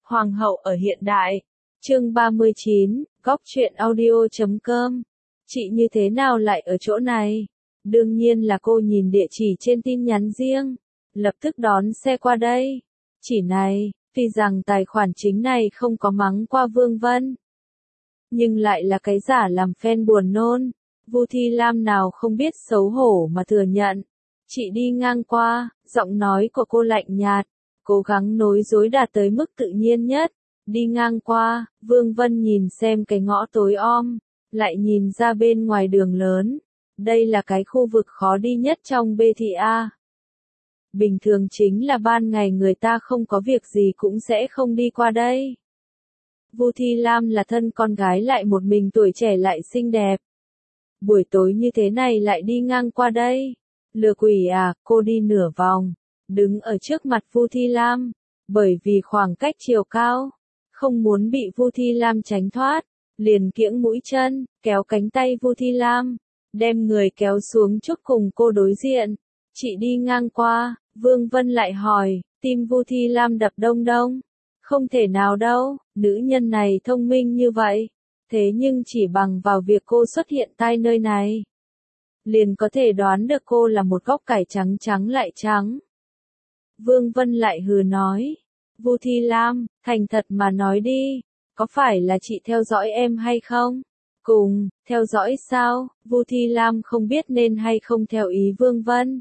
Hoàng hậu ở hiện đại. Chương 39, góc truyện audio.com. Chị như thế nào lại ở chỗ này? Đương nhiên là cô nhìn địa chỉ trên tin nhắn riêng, lập tức đón xe qua đây. Chỉ này, tuy rằng tài khoản chính này không có mắng qua Vương Vân, nhưng lại là cái giả làm fan buồn nôn. Vu Thi Lam nào không biết xấu hổ mà thừa nhận. Chị đi ngang qua, giọng nói của cô lạnh nhạt, cố gắng nói dối đạt tới mức tự nhiên nhất. Đi ngang qua, Vương Vân nhìn xem cái ngõ tối om, lại nhìn ra bên ngoài đường lớn. Đây là cái khu vực khó đi nhất trong Bê Thị A. Bình thường chính là ban ngày người ta không có việc gì cũng sẽ không đi qua đây. Vu Thi Lam là thân con gái lại một mình tuổi trẻ lại xinh đẹp. Buổi tối như thế này lại đi ngang qua đây. Lừa quỷ à, cô đi nửa vòng, đứng ở trước mặt Vu Thi Lam, bởi vì khoảng cách chiều cao, không muốn bị Vu Thi Lam tránh thoát, liền kiễng mũi chân, kéo cánh tay Vu Thi Lam, đem người kéo xuống chút cùng cô đối diện. Chị đi ngang qua, Vương Vân lại hỏi, tim Vu Thi Lam đập đông đông. Không thể nào đâu, nữ nhân này thông minh như vậy, thế nhưng chỉ bằng vào việc cô xuất hiện tại nơi này, liền có thể đoán được cô là một góc cải trắng trắng lại trắng. Vương Vân lại hừ nói, Vu Thi Lam, thành thật mà nói đi, có phải là chị theo dõi em hay không? Cùng, theo dõi sao? Vu Thi Lam không biết nên hay không theo ý Vương Vân.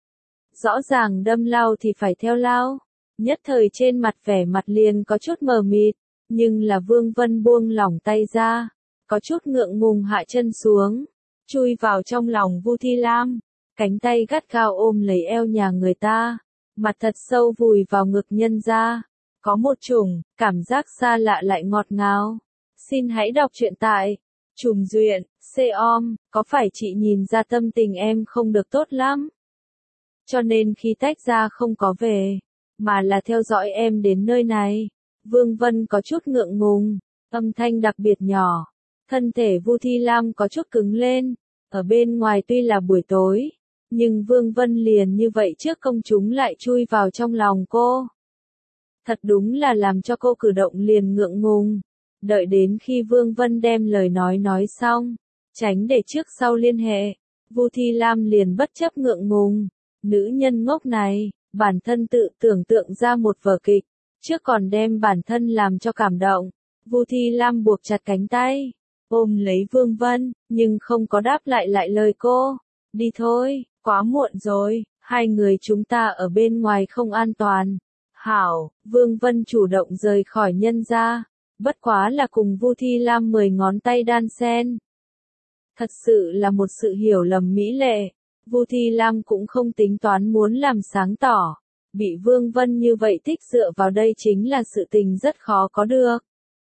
Rõ ràng đâm lao thì phải theo lao. Nhất thời trên mặt vẻ mặt liền có chút mờ mịt, nhưng là Vương Vân buông lỏng tay ra, có chút ngượng ngùng hạ chân xuống, chui vào trong lòng Vu Thi Lam, cánh tay gắt gao ôm lấy eo nhà người ta, mặt thật sâu vùi vào ngực nhân ra, có một chủng cảm giác xa lạ lại ngọt ngào. Xin hãy đọc truyện tại Trùm Duyện, C.om, có phải chị nhìn ra tâm tình em không được tốt lắm? Cho nên khi tách ra không có về, mà là theo dõi em đến nơi này. Vương Vân có chút ngượng ngùng, âm thanh đặc biệt nhỏ. Thân thể Vu Thi Lam có chút cứng lên. Ở bên ngoài tuy là buổi tối, nhưng Vương Vân liền như vậy trước công chúng lại chui vào trong lòng cô. Thật đúng là làm cho cô cử động liền ngượng ngùng. Đợi đến khi Vương Vân đem lời nói xong, tránh để trước sau liên hệ, Vu Thi Lam liền bất chấp ngượng ngùng. Nữ nhân ngốc này, bản thân tự tưởng tượng ra một vở kịch, trước còn đem bản thân làm cho cảm động. Vu Thi Lam buộc chặt cánh tay, ôm lấy Vương Vân, nhưng không có đáp lại lời cô. Đi thôi, quá muộn rồi, hai người chúng ta ở bên ngoài không an toàn. Hảo, Vương Vân chủ động rời khỏi nhân gia, bất quá là cùng Vu Thi Lam 10 ngón tay đan sen. Thật sự là một sự hiểu lầm mỹ lệ. Vu Thi Lam cũng không tính toán muốn làm sáng tỏ, bị Vương Vân như vậy thích dựa vào đây chính là sự tình rất khó có được.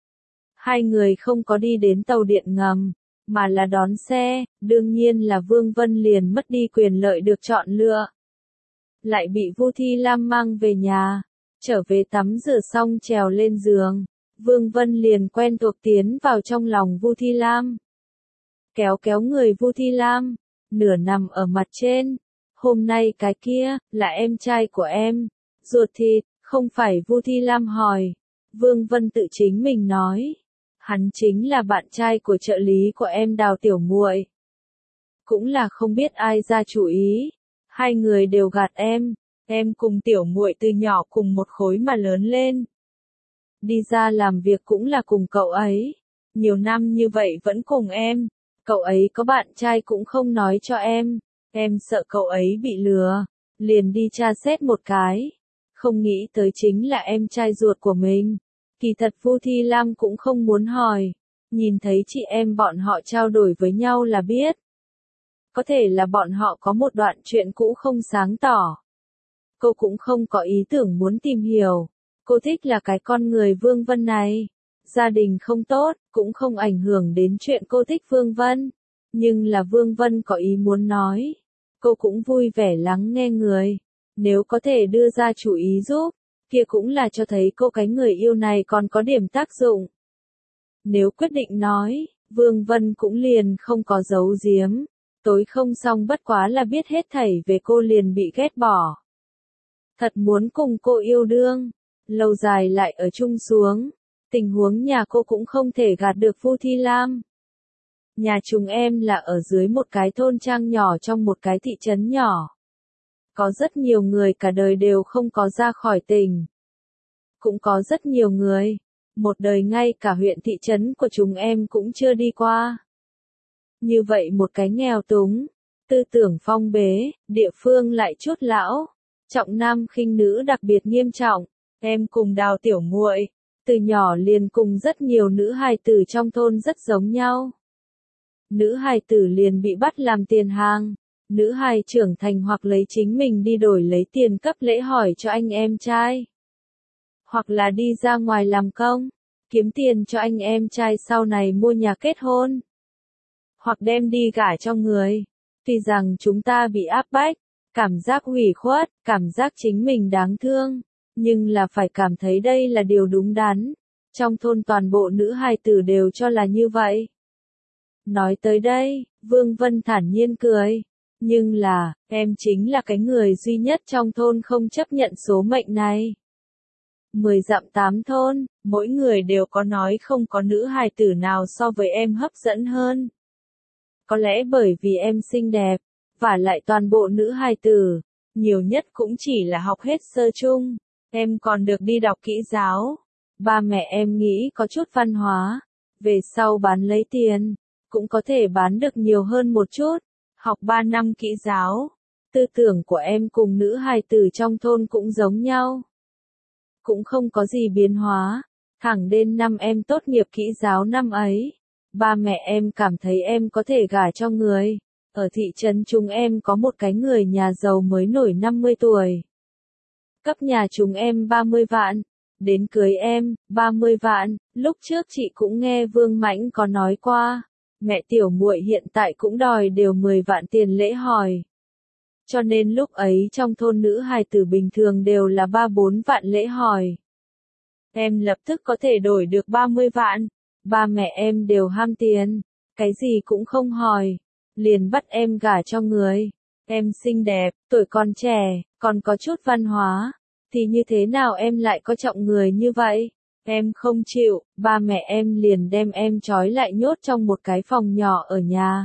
Hai người không có đi đến tàu điện ngầm, mà là đón xe, đương nhiên là Vương Vân liền mất đi quyền lợi được chọn lựa. Lại bị Vu Thi Lam mang về nhà, trở về tắm rửa xong trèo lên giường, Vương Vân liền quen thuộc tiến vào trong lòng Vu Thi Lam. Kéo người Vu Thi Lam, nửa nằm ở mặt trên. Hôm nay cái kia, là em trai của em. Ruột thịt, không phải Vu Thi Lam hỏi. Vương Vân tự chính mình nói. Hắn chính là bạn trai của trợ lý của em Đào Tiểu Muội. Cũng là không biết ai ra chủ ý. Hai người đều gạt em. Em cùng Tiểu Muội từ nhỏ cùng một khối mà lớn lên. Đi ra làm việc cũng là cùng cậu ấy. Nhiều năm như vậy vẫn cùng em. Cậu ấy có bạn trai cũng không nói cho em sợ cậu ấy bị lừa, liền đi tra xét một cái. Không nghĩ tới chính là em trai ruột của mình. Kỳ thật Vu Thi Lam cũng không muốn hỏi, nhìn thấy chị em bọn họ trao đổi với nhau là biết. Có thể là bọn họ có một đoạn chuyện cũ không sáng tỏ. Cô cũng không có ý tưởng muốn tìm hiểu. Cô thích là cái con người Vương Vân này. Gia đình không tốt, cũng không ảnh hưởng đến chuyện cô thích Vương Vân. Nhưng là Vương Vân có ý muốn nói. Cô cũng vui vẻ lắng nghe người. Nếu có thể đưa ra chủ ý giúp, kia cũng là cho thấy cô cái người yêu này còn có điểm tác dụng. Nếu quyết định nói, Vương Vân cũng liền không có giấu giếm. Tối không xong bất quá là biết hết thảy về cô liền bị ghét bỏ. Thật muốn cùng cô yêu đương. lâu dài lại ở chung xuống. Tình huống nhà cô cũng không thể gạt được Vu Thi Lam. Nhà chúng em là ở dưới một cái thôn trang nhỏ trong một cái thị trấn nhỏ. Có rất nhiều người cả đời đều không có ra khỏi tỉnh. Cũng có rất nhiều người, một đời ngay cả huyện thị trấn của chúng em cũng chưa đi qua. Như vậy một cái nghèo túng, tư tưởng phong bế, địa phương lại chút lão, trọng nam khinh nữ đặc biệt nghiêm trọng. Em cùng Đào tiểu muội, từ nhỏ liền cùng rất nhiều nữ hài tử trong thôn rất giống nhau. Nữ hài tử liền bị bắt làm tiền hàng, nữ hài trưởng thành hoặc lấy chính mình đi đổi lấy tiền cấp lễ hỏi cho anh em trai. Hoặc là đi ra ngoài làm công, kiếm tiền cho anh em trai sau này mua nhà kết hôn. Hoặc đem đi gả cho người. Tuy rằng chúng ta bị áp bách, cảm giác hủy khuất, cảm giác chính mình đáng thương, nhưng là phải cảm thấy đây là điều đúng đắn. Trong thôn toàn bộ nữ hài tử đều cho là như vậy. Nói tới đây, Vương Vân thản nhiên cười. Nhưng là, em chính là cái người duy nhất trong thôn không chấp nhận số mệnh này. 10 dặm 8 thôn, mỗi người đều có nói không có nữ hài tử nào so với em hấp dẫn hơn. Có lẽ bởi vì em xinh đẹp, và lại toàn bộ nữ hài tử, nhiều nhất cũng chỉ là học hết sơ chung, em còn được đi đọc kỹ giáo. Ba mẹ em nghĩ có chút văn hóa, về sau bán lấy tiền, cũng có thể bán được nhiều hơn một chút, học 3 năm kỹ giáo. Tư tưởng của em cùng nữ hài tử trong thôn cũng giống nhau. Cũng không có gì biến hóa, thẳng đến năm em tốt nghiệp kỹ giáo năm ấy. Ba mẹ em cảm thấy em có thể gả cho người. Ở thị trấn chúng em có một cái người nhà giàu mới nổi 50 tuổi. Cấp nhà chúng em 30 vạn. Đến cưới em, 30 vạn. Lúc trước chị cũng nghe Vương Mãnh có nói qua. Mẹ tiểu muội hiện tại cũng đòi đều 10 vạn tiền lễ hỏi. Cho nên lúc ấy trong thôn nữ hài tử bình thường đều là 3-4 vạn lễ hỏi. Em lập tức có thể đổi được 30 vạn. Ba mẹ em đều ham tiền, cái gì cũng không hỏi, liền bắt em gả cho người. Em xinh đẹp, tuổi còn trẻ, còn có chút văn hóa, thì như thế nào em lại có trọng người như vậy? Em không chịu, ba mẹ em liền đem em trói lại nhốt trong một cái phòng nhỏ ở nhà.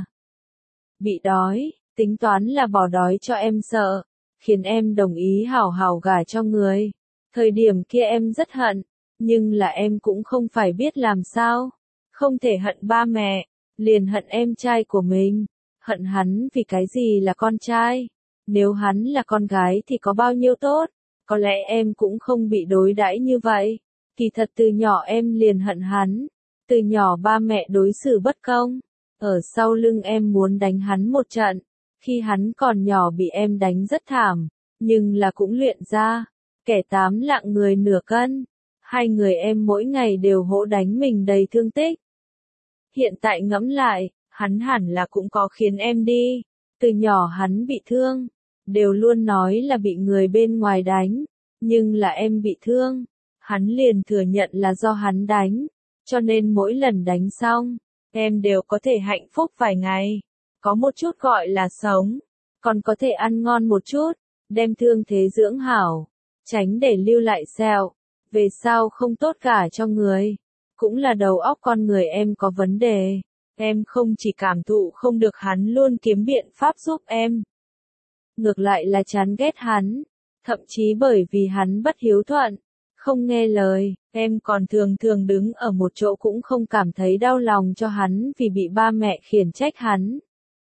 Bị đói, tính toán là bỏ đói cho em sợ, khiến em đồng ý hảo hảo gả cho người. Thời điểm kia em rất hận, nhưng là em cũng không phải biết làm sao. Không thể hận ba mẹ, liền hận em trai của mình. Hận hắn vì cái gì là con trai. Nếu hắn là con gái thì có bao nhiêu tốt. Có lẽ em cũng không bị đối đãi như vậy. Kỳ thật từ nhỏ em liền hận hắn. Từ nhỏ ba mẹ đối xử bất công. Ở sau lưng em muốn đánh hắn một trận. Khi hắn còn nhỏ bị em đánh rất thảm. Nhưng là cũng luyện ra. Kẻ 8 lạng người nửa cân. Hai người em mỗi ngày đều hỗ đánh mình đầy thương tích. Hiện tại ngẫm lại, hắn hẳn là cũng có khiến em đi. Từ nhỏ hắn bị thương, đều luôn nói là bị người bên ngoài đánh, nhưng là em bị thương. Hắn liền thừa nhận là do hắn đánh, cho nên mỗi lần đánh xong, em đều có thể hạnh phúc vài ngày. Có một chút gọi là sống, còn có thể ăn ngon một chút, đem thương thế dưỡng hảo, tránh để lưu lại sẹo, về sau không tốt cả cho người. Cũng là đầu óc con người em có vấn đề. Em không chỉ cảm thụ không được hắn luôn kiếm biện pháp giúp em. Ngược lại là chán ghét hắn. Thậm chí bởi vì hắn bất hiếu thuận, không nghe lời, em còn thường thường đứng ở một chỗ cũng không cảm thấy đau lòng cho hắn vì bị ba mẹ khiển trách hắn.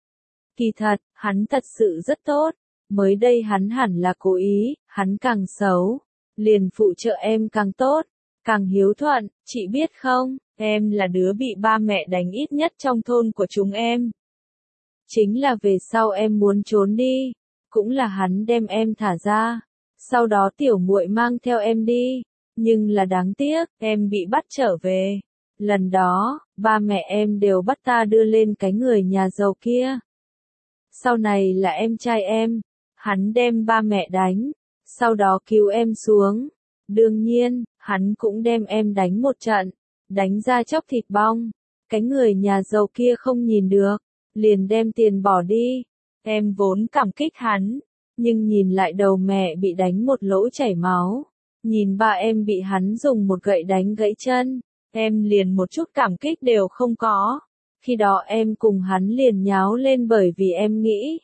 Kỳ thật, hắn thật sự rất tốt. Mới đây hắn hẳn là cố ý, hắn càng xấu, liền phụ trợ em càng tốt. Càng hiếu thuận, chị biết không, em là đứa bị ba mẹ đánh ít nhất trong thôn của chúng em. Chính là về sau em muốn trốn đi, cũng là hắn đem em thả ra. Sau đó tiểu muội mang theo em đi, nhưng là đáng tiếc, em bị bắt trở về. Lần đó, ba mẹ em đều bắt ta đưa lên cái người nhà giàu kia. Sau này là em trai em, hắn đem ba mẹ đánh, sau đó cứu em xuống. Đương nhiên, hắn cũng đem em đánh một trận, đánh ra chóc thịt bong. Cái người nhà giàu kia không nhìn được, liền đem tiền bỏ đi. Em vốn cảm kích hắn, nhưng nhìn lại đầu mẹ bị đánh một lỗ chảy máu, Nhìn ba em bị hắn dùng một gậy đánh gãy chân, em liền một chút cảm kích đều không có. Khi đó em cùng hắn liền nháo lên bởi vì em nghĩ.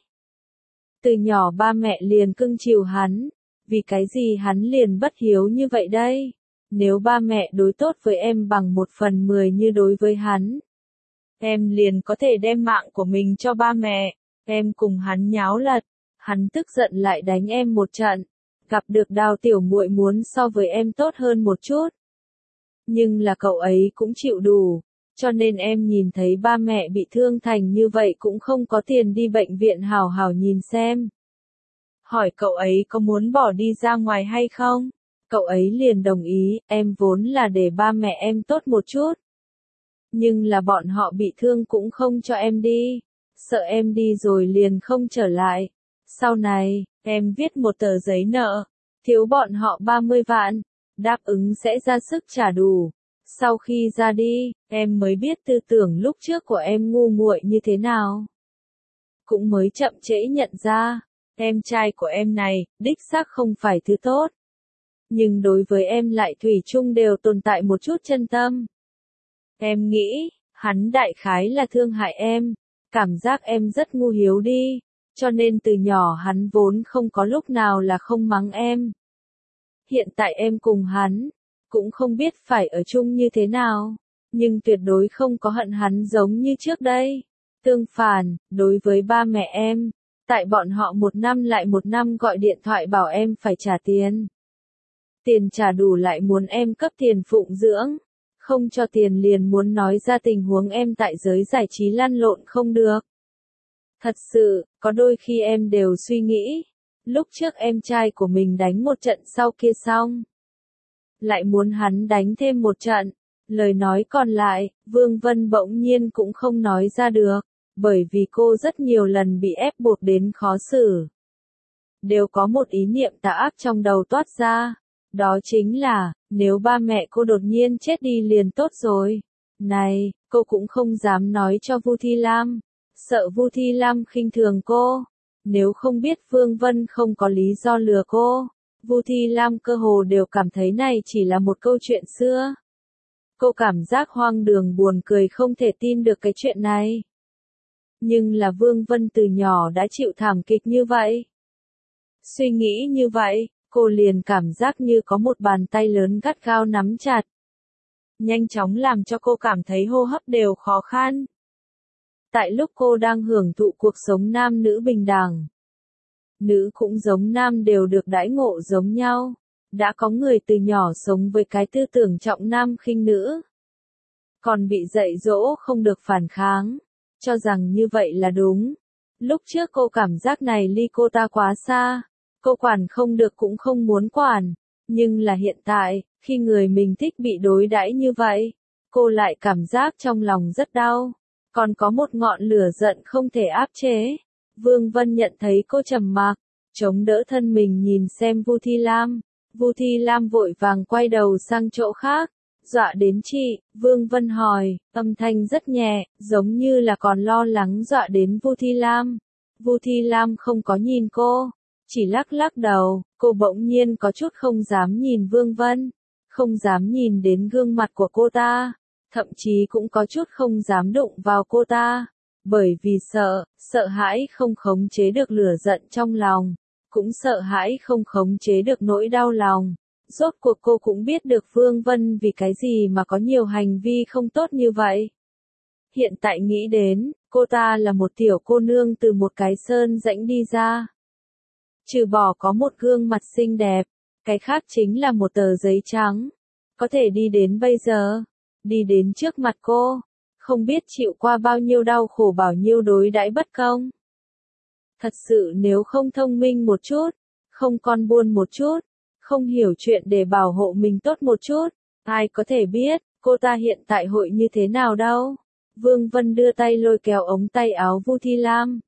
Từ nhỏ ba mẹ liền cưng chiều hắn, vì cái gì hắn liền bất hiếu như vậy đây? Nếu ba mẹ đối tốt với em bằng 1/10 như đối với hắn, em liền có thể đem mạng của mình cho ba mẹ. Em cùng hắn nháo lật, hắn tức giận lại đánh em một trận. Gặp được Đào tiểu muội muốn so với em tốt hơn một chút. Nhưng là cậu ấy cũng chịu đủ, cho nên em nhìn thấy ba mẹ bị thương thành như vậy cũng không có tiền đi bệnh viện hào hào nhìn xem. Hỏi cậu ấy có muốn bỏ đi ra ngoài hay không? Cậu ấy liền đồng ý, em vốn là để ba mẹ em tốt một chút. Nhưng là bọn họ bị thương cũng không cho em đi, sợ em đi rồi liền không trở lại. Sau này, em viết một tờ giấy nợ, thiếu bọn họ 30 vạn, đáp ứng sẽ ra sức trả đủ. Sau khi ra đi, em mới biết tư tưởng lúc trước của em ngu muội như thế nào. Cũng mới chậm trễ nhận ra, em trai của em này, đích xác không phải thứ tốt. Nhưng đối với em lại thủy chung đều tồn tại một chút chân tâm. Em nghĩ, hắn đại khái là thương hại em, cảm giác em rất ngu hiếu đi, cho nên từ nhỏ hắn vốn không có lúc nào là không mắng em. Hiện tại em cùng hắn, cũng không biết phải ở chung như thế nào, nhưng tuyệt đối không có hận hắn giống như trước đây. Tương phản, đối với ba mẹ em, tại bọn họ một năm lại một năm gọi điện thoại bảo em phải trả tiền. Tiền trả đủ lại muốn em cấp tiền phụng dưỡng, không cho tiền liền muốn nói ra tình huống em tại giới giải trí lăn lộn không được. Thật sự, có đôi khi em đều suy nghĩ, lúc trước em trai của mình đánh một trận sau kia xong, lại muốn hắn đánh thêm một trận, lời nói còn lại, Vương Vân bỗng nhiên cũng không nói ra được, bởi vì cô rất nhiều lần bị ép buộc đến khó xử. Đều có một ý niệm tà ác trong đầu toát ra, đó chính là, nếu ba mẹ cô đột nhiên chết đi liền tốt rồi. Này, cô cũng không dám nói cho Vu Thi Lam, sợ Vu Thi Lam khinh thường cô. Nếu không biết Vương Vân không có lý do lừa cô, Vu Thi Lam cơ hồ đều cảm thấy này chỉ là một câu chuyện xưa. Cô cảm giác hoang đường buồn cười không thể tin được cái chuyện này. Nhưng là Vương Vân từ nhỏ đã chịu thảm kịch như vậy. Suy nghĩ như vậy, cô liền cảm giác như có một bàn tay lớn gắt gao nắm chặt. Nhanh chóng làm cho cô cảm thấy hô hấp đều khó khăn. Tại lúc cô đang hưởng thụ cuộc sống nam nữ bình đẳng, nữ cũng giống nam đều được đãi ngộ giống nhau. Đã có người từ nhỏ sống với cái tư tưởng trọng nam khinh nữ, còn bị dạy dỗ không được phản kháng, cho rằng như vậy là đúng. Lúc trước cô cảm giác này ly cô ta quá xa, cô quản không được cũng không muốn quản, nhưng là hiện tại, khi người mình thích bị đối đãi như vậy, cô lại cảm giác trong lòng rất đau, còn có một ngọn lửa giận không thể áp chế. Vương Vân nhận thấy cô trầm mặc, chống đỡ thân mình nhìn xem Vu Thi Lam. Vu Thi Lam vội vàng quay đầu sang chỗ khác, dọa đến chị, Vương Vân hỏi, âm thanh rất nhẹ, giống như là còn lo lắng dọa đến Vu Thi Lam. Vu Thi Lam không có nhìn cô, chỉ lắc lắc đầu, cô bỗng nhiên có chút không dám nhìn Vương Vân, không dám nhìn đến gương mặt của cô ta, thậm chí cũng có chút không dám đụng vào cô ta, bởi vì sợ hãi không khống chế được lửa giận trong lòng, cũng sợ hãi không khống chế được nỗi đau lòng. Rốt cuộc cô cũng biết được Vương Vân vì cái gì mà có nhiều hành vi không tốt như vậy. Hiện tại nghĩ đến, cô ta là một tiểu cô nương từ một cái sơn rãnh đi ra. Trừ bỏ có một gương mặt xinh đẹp, cái khác chính là một tờ giấy trắng. Có thể đi đến bây giờ, đi đến trước mặt cô, không biết chịu qua bao nhiêu đau khổ bao nhiêu đối đãi bất công. Thật sự nếu không thông minh một chút, không con buôn một chút, không hiểu chuyện để bảo hộ mình tốt một chút, ai có thể biết, cô ta hiện tại hội như thế nào đâu. Vương Vân đưa tay lôi kéo ống tay áo Vu Thi Lam.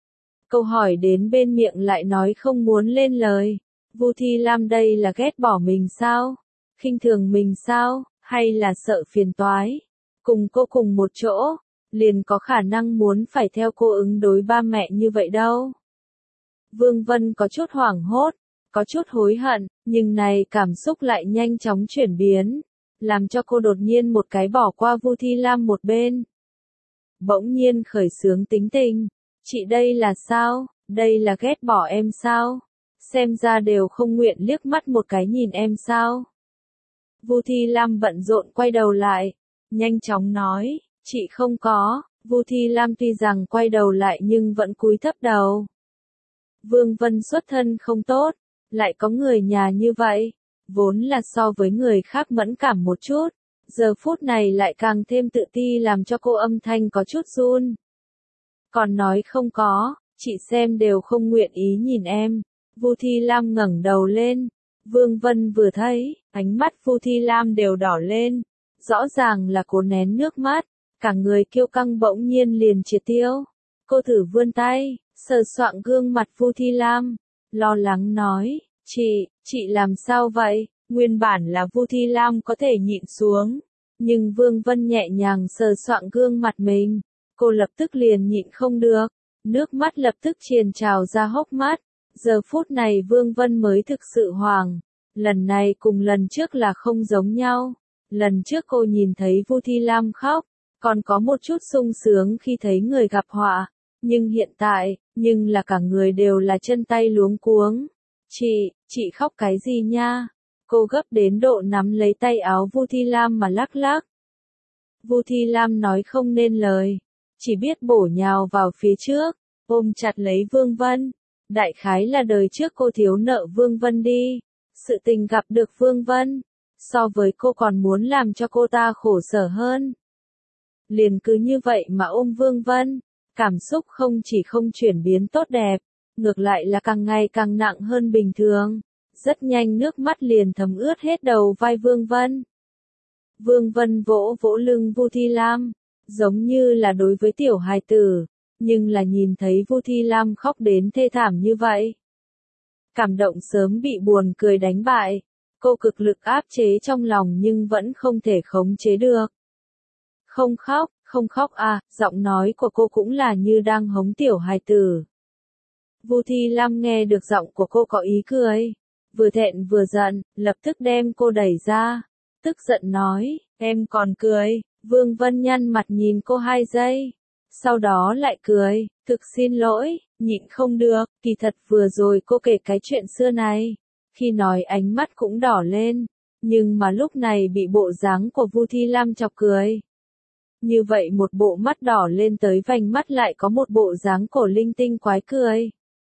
Câu hỏi đến bên miệng lại nói không muốn lên lời. Vu Thi Lam đây là ghét bỏ mình sao? Khinh thường mình sao? Hay là sợ phiền toái? Cùng cô cùng một chỗ, liền có khả năng muốn phải theo cô ứng đối ba mẹ như vậy đâu. Vương Vân có chút hoảng hốt, có chút hối hận, nhưng này cảm xúc lại nhanh chóng chuyển biến, làm cho cô đột nhiên một cái bỏ qua Vu Thi Lam một bên. Bỗng nhiên khởi xướng tính tình, chị đây là sao, đây là ghét bỏ em sao, xem ra đều không nguyện liếc mắt một cái nhìn em sao. Vu Thi Lam bận rộn quay đầu lại, nhanh chóng nói, chị không có. Vu Thi Lam tuy rằng quay đầu lại nhưng vẫn cúi thấp đầu. Vương Vân xuất thân không tốt, lại có người nhà như vậy, vốn là so với người khác mẫn cảm một chút, giờ phút này lại càng thêm tự ti làm cho cô âm thanh có chút run. Còn nói không có, chị xem đều không nguyện ý nhìn em. Vu Thi Lam ngẩng đầu lên, Vương Vân vừa thấy, ánh mắt Vu Thi Lam đều đỏ lên, rõ ràng là cố nén nước mắt, cả người kiêu căng bỗng nhiên liền triệt tiêu. Cô thử vươn tay, sờ soạng gương mặt Vu Thi Lam, lo lắng nói, chị làm sao vậy? Nguyên bản là Vu Thi Lam có thể nhịn xuống, nhưng Vương Vân nhẹ nhàng sờ soạng gương mặt mình, cô lập tức liền nhịn không được, nước mắt lập tức triền trào ra hốc mắt. Giờ phút này Vương Vân mới thực sự hoảng, lần này cùng lần trước là không giống nhau. Lần trước cô nhìn thấy Vu Thi Lam khóc, còn có một chút sung sướng khi thấy người gặp họa, nhưng hiện tại, nhưng là cả người đều là chân tay luống cuống. Chị khóc cái gì nha? Cô gấp đến độ nắm lấy tay áo Vu Thi Lam mà lắc lắc. Vu Thi Lam nói không nên lời, chỉ biết bổ nhào vào phía trước, ôm chặt lấy Vương Vân. Đại khái là đời trước cô thiếu nợ Vương Vân đi, sự tình gặp được Vương Vân, so với cô còn muốn làm cho cô ta khổ sở hơn. Liền cứ như vậy mà ôm Vương Vân, cảm xúc không chỉ không chuyển biến tốt đẹp, ngược lại là càng ngày càng nặng hơn bình thường. Rất nhanh nước mắt liền thấm ướt hết đầu vai Vương Vân. Vương Vân vỗ vỗ lưng Vu Thi Lam, giống như là đối với tiểu hài tử, nhưng là nhìn thấy Vu Thi Lam khóc đến thê thảm như vậy. Cảm động sớm bị buồn cười đánh bại, cô cực lực áp chế trong lòng nhưng vẫn không thể khống chế được. Không khóc à, giọng nói của cô cũng là như đang hống tiểu hài tử. Vu Thi Lam nghe được giọng của cô có ý cười, vừa thẹn vừa giận, lập tức đem cô đẩy ra, tức giận nói, em còn cười. Vương Vân nhăn mặt nhìn cô 2 giây, sau đó lại cười, thực xin lỗi, nhịn không được, kỳ thật vừa rồi cô kể cái chuyện xưa này, khi nói ánh mắt cũng đỏ lên, nhưng mà lúc này bị bộ dáng của Vu Thi Lam chọc cười. Như vậy một bộ mắt đỏ lên tới vành mắt lại có một bộ dáng cổ linh tinh quái cười.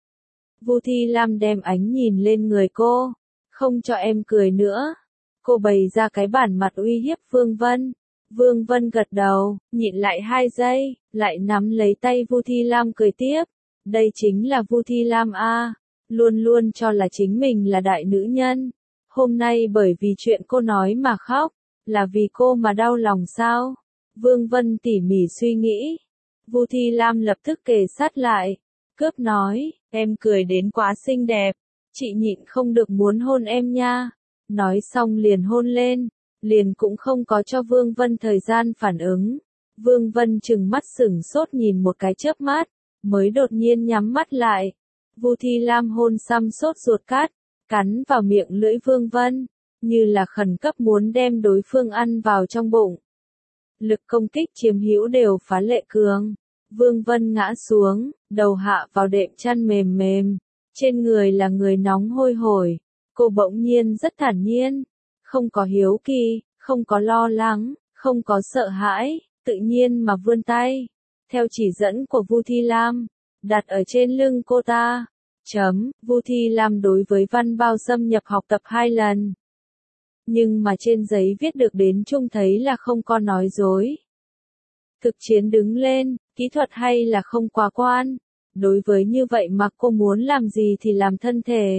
Vu Thi Lam đem ánh nhìn lên người cô, không cho em cười nữa. Cô bày ra cái bản mặt uy hiếp Vương Vân. Vương Vân gật đầu, nhịn lại 2 giây, lại nắm lấy tay Vu Thi Lam cười tiếp. Đây chính là Vu Thi Lam a, luôn luôn cho là chính mình là đại nữ nhân. Hôm nay bởi vì chuyện cô nói mà khóc, là vì cô mà đau lòng sao? Vương Vân tỉ mỉ suy nghĩ. Vu Thi Lam lập tức kề sát lại, cướp nói, em cười đến quá xinh đẹp, chị nhịn không được muốn hôn em nha. Nói xong liền hôn lên, liền cũng không có cho Vương Vân thời gian phản ứng. Vương Vân trừng mắt sửng sốt nhìn một cái chớp mắt, mới đột nhiên nhắm mắt lại. Vu Thi Lam hôn xăm sốt ruột cắn vào miệng lưỡi Vương Vân, như là khẩn cấp muốn đem đối phương ăn vào trong bụng. Lực công kích chiếm hữu đều phá lệ cường. Vương Vân ngã xuống, đầu hạ vào đệm chăn mềm mềm, trên người là người nóng hôi hổi. Cô bỗng nhiên rất thản nhiên, không có hiếu kỳ, không có lo lắng, không có sợ hãi, tự nhiên mà vươn tay, theo chỉ dẫn của Vu Thi Lam, đặt ở trên lưng cô ta. Vu Thi Lam đối với văn bao xâm nhập học tập 2 lần. Nhưng mà trên giấy viết được đến chung thấy là không có nói dối. Thực chiến đứng lên, kỹ thuật hay là không quá quan. Đối với như vậy mà cô muốn làm gì thì làm thân thể.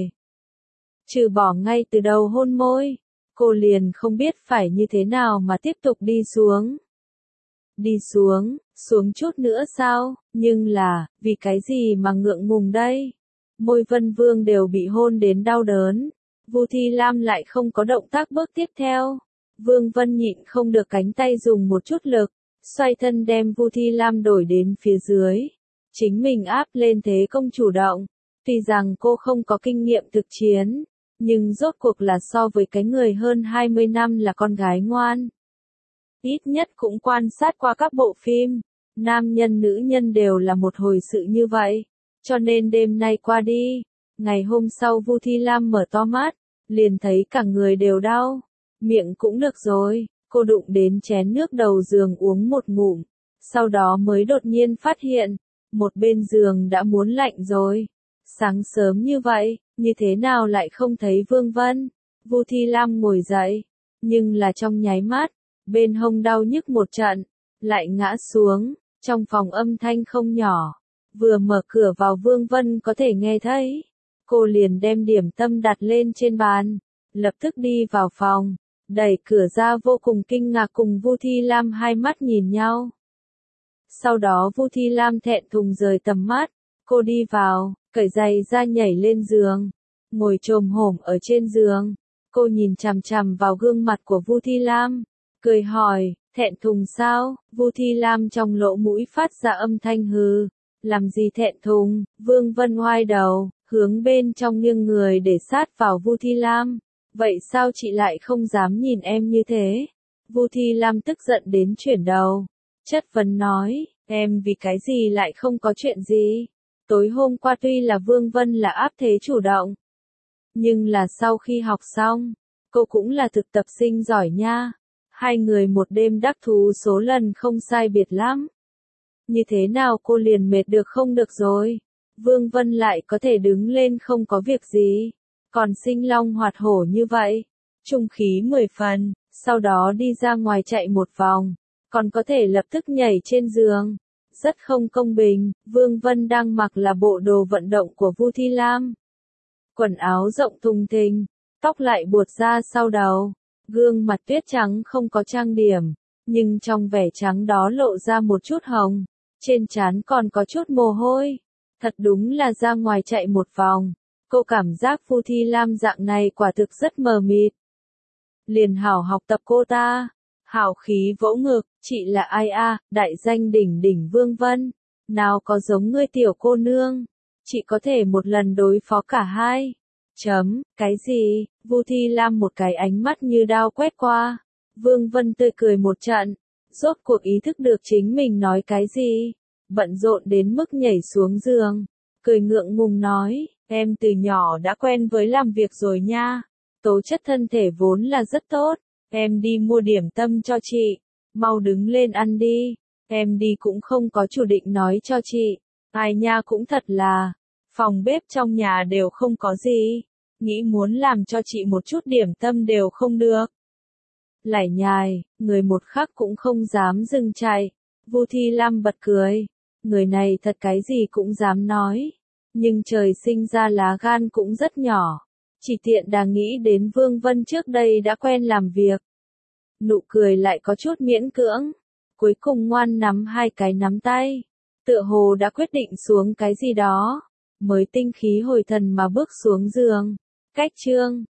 Trừ bỏ ngay từ đầu hôn môi, cô liền không biết phải như thế nào mà tiếp tục đi xuống. Đi xuống chút nữa sao, nhưng là, vì cái gì mà ngượng ngùng đây? Môi Vân Vương đều bị hôn đến đau đớn. Vu Thi Lam lại không có động tác bước tiếp theo. Vương Vân nhịn không được cánh tay dùng một chút lực, xoay thân đem Vu Thi Lam đổi đến phía dưới. Chính mình áp lên thế công chủ động. Tuy rằng cô không có kinh nghiệm thực chiến, nhưng rốt cuộc là so với cái người hơn 20 năm là con gái ngoan. Ít nhất cũng quan sát qua các bộ phim, nam nhân nữ nhân đều là một hồi sự như vậy. Cho nên đêm nay qua đi, ngày hôm sau Vu Thi Lam mở to mắt, liền thấy cả người đều đau, miệng cũng được rồi, cô đụng đến chén nước đầu giường uống một ngụm, sau đó mới đột nhiên phát hiện, một bên giường đã muốn lạnh rồi. Sáng sớm như vậy, như thế nào lại không thấy Vương Vân? Vu Thi Lam ngồi dậy, nhưng là trong nháy mắt, bên hông đau nhức một trận, lại ngã xuống, trong phòng âm thanh không nhỏ, vừa mở cửa vào Vương Vân có thể nghe thấy. Cô liền đem điểm tâm đặt lên trên bàn, lập tức đi vào phòng, đẩy cửa ra vô cùng kinh ngạc cùng Vu Thi Lam hai mắt nhìn nhau. Sau đó Vu Thi Lam thẹn thùng rời tầm mắt, cô đi vào, cởi giày ra nhảy lên giường, ngồi chồm hổm ở trên giường. Cô nhìn chằm chằm vào gương mặt của Vu Thi Lam, cười hỏi, thẹn thùng sao? Vu Thi Lam trong lỗ mũi phát ra âm thanh hừ, làm gì thẹn thùng? Vương Vân ngoai đầu, hướng bên trong nghiêng người để sát vào Vu Thi Lam. Vậy sao chị lại không dám nhìn em như thế? Vu Thi Lam tức giận đến chuyển đầu, chất vấn nói, em vì cái gì lại không có chuyện gì? Tối hôm qua tuy là Vương Vân là áp thế chủ động, nhưng là sau khi học xong, cô cũng là thực tập sinh giỏi nha. Hai người một đêm đắc thú số lần không sai biệt lắm. Như thế nào cô liền mệt được không được rồi? Vương Vân lại có thể đứng lên không có việc gì, còn sinh long hoạt hổ như vậy, trung khí 10 phần, sau đó đi ra ngoài chạy một vòng, còn có thể lập tức nhảy trên giường. Rất không công bình, Vương Vân đang mặc là bộ đồ vận động của Vu Thi Lam. Quần áo rộng thùng thình, tóc lại buột ra sau đầu, gương mặt tuyết trắng không có trang điểm, nhưng trong vẻ trắng đó lộ ra một chút hồng, trên trán còn có chút mồ hôi. Thật đúng là ra ngoài chạy một vòng, cô cảm giác Vu Thi Lam dạng này quả thực rất mờ mịt. Liền hảo học tập cô ta, hào khí vỗ ngực, chị là ai a? Đại danh đỉnh đỉnh Vương Vân, nào có giống ngươi tiểu cô nương, chị có thể một lần đối phó cả hai. Cái gì? Vu Thi Lam một cái ánh mắt như đao quét qua. Vương Vân tươi cười một trận, rốt cuộc ý thức được chính mình nói cái gì, bận rộn đến mức nhảy xuống giường, cười ngượng ngùng nói, em từ nhỏ đã quen với làm việc rồi nha, tố chất thân thể vốn là rất tốt, em đi mua điểm tâm cho chị, mau đứng lên ăn đi, em đi cũng không có chủ định nói cho chị, ai nha cũng thật là, phòng bếp trong nhà đều không có gì, nghĩ muốn làm cho chị một chút điểm tâm đều không được. Lải nhải, người một khắc cũng không dám dừng chạy. Vu Thi Lam bật cười, người này thật cái gì cũng dám nói, nhưng trời sinh ra lá gan cũng rất nhỏ, chỉ tiện đà nghĩ đến Vương Vân trước đây đã quen làm việc. Nụ cười lại có chút miễn cưỡng, cuối cùng ngoan nắm hai cái nắm tay, tựa hồ đã quyết định xuống cái gì đó, mới tinh khí hồi thần mà bước xuống giường. Cách chương